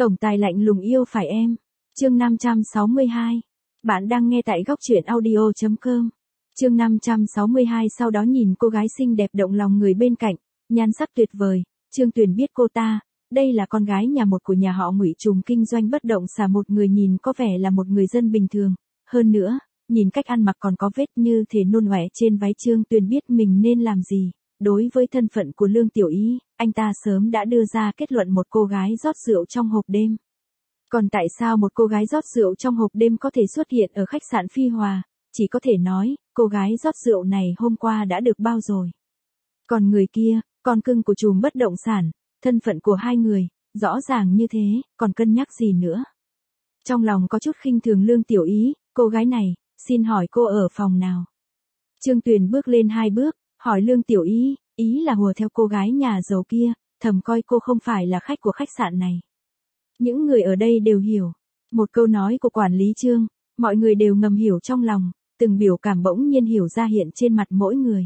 Tổng tài lạnh lùng yêu phải em. Chương 562. Bạn đang nghe tại góc truyện audio.com. Chương 562. Sau đó nhìn cô gái xinh đẹp động lòng người bên cạnh, nhan sắc tuyệt vời, Trương Tuyền biết cô ta, đây là con gái nhà một của nhà họ Ngụy trùm kinh doanh bất động sản, một người nhìn có vẻ là một người dân bình thường, hơn nữa, nhìn cách ăn mặc còn có vết như thể nôn ọe trên váy. Trương Tuyền biết mình nên làm gì. Đối với thân phận của Lương Tiểu Ý, anh ta sớm đã đưa ra kết luận một cô gái rót rượu trong hộp đêm. Còn tại sao một cô gái rót rượu trong hộp đêm có thể xuất hiện ở khách sạn Phi Hòa, chỉ có thể nói, cô gái rót rượu này hôm qua đã được bao rồi. Còn người kia, con cưng của trùm bất động sản, thân phận của hai người, rõ ràng như thế, còn cân nhắc gì nữa. Trong lòng có chút khinh thường Lương Tiểu Ý, cô gái này, xin hỏi cô ở phòng nào? Trương Tuyền bước lên 2 bước, hỏi Lương Tiểu Ý, ý là hùa theo cô gái nhà giàu kia, thầm coi cô không phải là khách của khách sạn này. Những người ở đây đều hiểu. Một câu nói của quản lý Trương, mọi người đều ngầm hiểu trong lòng, từng biểu cảm bỗng nhiên hiểu ra hiện trên mặt mỗi người.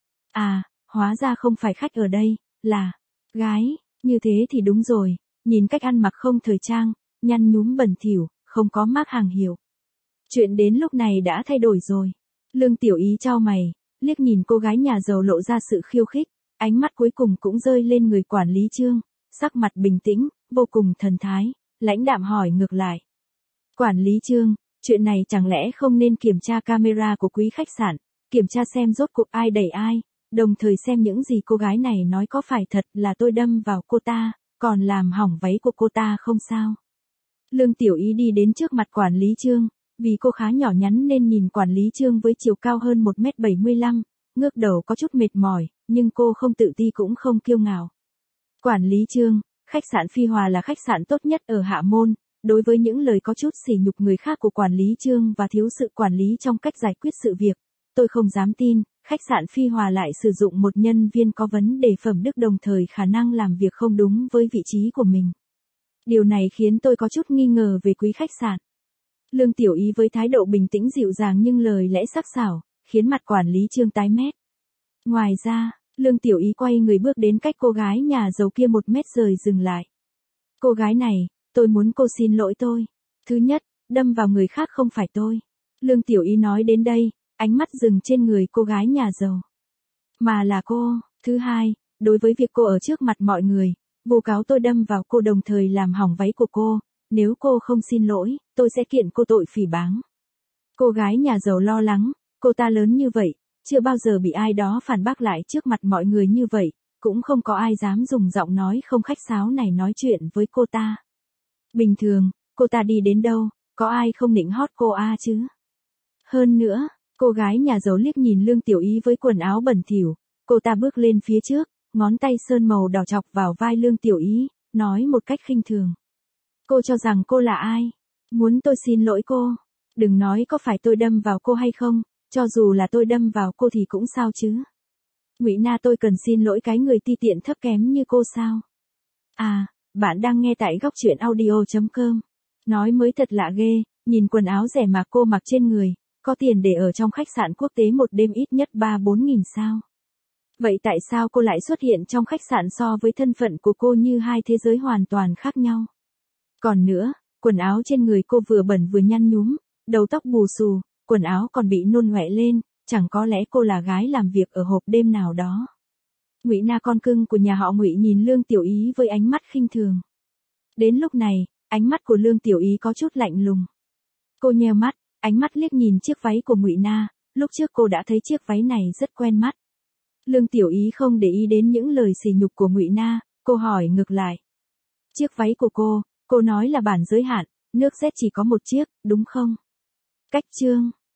À, hóa ra không phải khách ở đây, là gái, như thế thì đúng rồi, nhìn cách ăn mặc không thời trang, nhăn nhúm bẩn thỉu, không có mác hàng hiệu. Chuyện đến lúc này đã thay đổi rồi. Lương Tiểu Ý chau mày, liếc nhìn cô gái nhà giàu lộ ra sự khiêu khích, ánh mắt cuối cùng cũng rơi lên người quản lý Trương, sắc mặt bình tĩnh, vô cùng thần thái, lãnh đạm hỏi ngược lại. Quản lý Trương, chuyện này chẳng lẽ không nên kiểm tra camera của quý khách sạn, kiểm tra xem rốt cuộc ai đẩy ai, đồng thời xem những gì cô gái này nói có phải thật là tôi đâm vào cô ta, còn làm hỏng váy của cô ta không sao. Lương Tiểu Ý đi đến trước mặt quản lý Trương, vì cô khá nhỏ nhắn nên nhìn quản lý Trương với chiều cao hơn 1m75, ngước đầu có chút mệt mỏi, nhưng cô không tự ti cũng không kiêu ngạo. Quản lý Trương, khách sạn Phi Hòa là khách sạn tốt nhất ở Hạ Môn, đối với những lời có chút sỉ nhục người khác của quản lý Trương và thiếu sự quản lý trong cách giải quyết sự việc, tôi không dám tin, khách sạn Phi Hòa lại sử dụng một nhân viên có vấn đề phẩm đức đồng thời khả năng làm việc không đúng với vị trí của mình. Điều này khiến tôi có chút nghi ngờ về quý khách sạn. Lương Tiểu Ý với thái độ bình tĩnh dịu dàng nhưng lời lẽ sắc sảo, khiến mặt quản lý Trương tái mét. Ngoài ra, Lương Tiểu Ý quay người bước đến cách cô gái nhà giàu kia 1 mét rời dừng lại. Cô gái này, tôi muốn cô xin lỗi tôi. Thứ nhất, đâm vào người khác không phải tôi. Lương Tiểu Ý nói đến đây, ánh mắt dừng trên người cô gái nhà giàu. Mà là cô. Thứ hai, đối với việc cô ở trước mặt mọi người, vu cáo tôi đâm vào cô đồng thời làm hỏng váy của cô. Nếu cô không xin lỗi, tôi sẽ kiện cô tội phỉ báng. Cô gái nhà giàu lo lắng, cô ta lớn như vậy, chưa bao giờ bị ai đó phản bác lại trước mặt mọi người như vậy, cũng không có ai dám dùng giọng nói không khách sáo này nói chuyện với cô ta. Bình thường, cô ta đi đến đâu, có ai không nịnh hót cô chứ? Hơn nữa, cô gái nhà giàu liếc nhìn Lương Tiểu Ý với quần áo bẩn thỉu, cô ta bước lên phía trước, ngón tay sơn màu đỏ chọc vào vai Lương Tiểu Ý, nói một cách khinh thường. Cô cho rằng cô là ai? Muốn tôi xin lỗi cô? Đừng nói có phải tôi đâm vào cô hay không, cho dù là tôi đâm vào cô thì cũng sao chứ? Ngụy Na tôi cần xin lỗi cái người ti tiện thấp kém như cô sao? À, bạn đang nghe tại góc truyện audio.com. Nói mới thật lạ ghê, nhìn quần áo rẻ mà cô mặc trên người, có tiền để ở trong khách sạn quốc tế một đêm ít nhất 3-4 nghìn sao? Vậy tại sao cô lại xuất hiện trong khách sạn so với thân phận của cô như hai thế giới hoàn toàn khác nhau? Còn nữa, quần áo trên người cô vừa bẩn vừa nhăn nhúm, đầu tóc bù xù, quần áo còn bị nôn ọe lên, chẳng có lẽ cô là gái làm việc ở hộp đêm nào đó. Ngụy Na con cưng của nhà họ Ngụy nhìn Lương Tiểu Ý với ánh mắt khinh thường. Đến lúc này, ánh mắt của Lương Tiểu Ý có chút lạnh lùng. Cô nheo mắt, ánh mắt liếc nhìn chiếc váy của Ngụy Na, lúc trước cô đã thấy chiếc váy này rất quen mắt. Lương Tiểu Ý không để ý đến những lời sỉ nhục của Ngụy Na, cô hỏi ngược lại. Chiếc váy của cô nói là bản giới hạn, nước Z chỉ có một chiếc, đúng không? Cách Trương,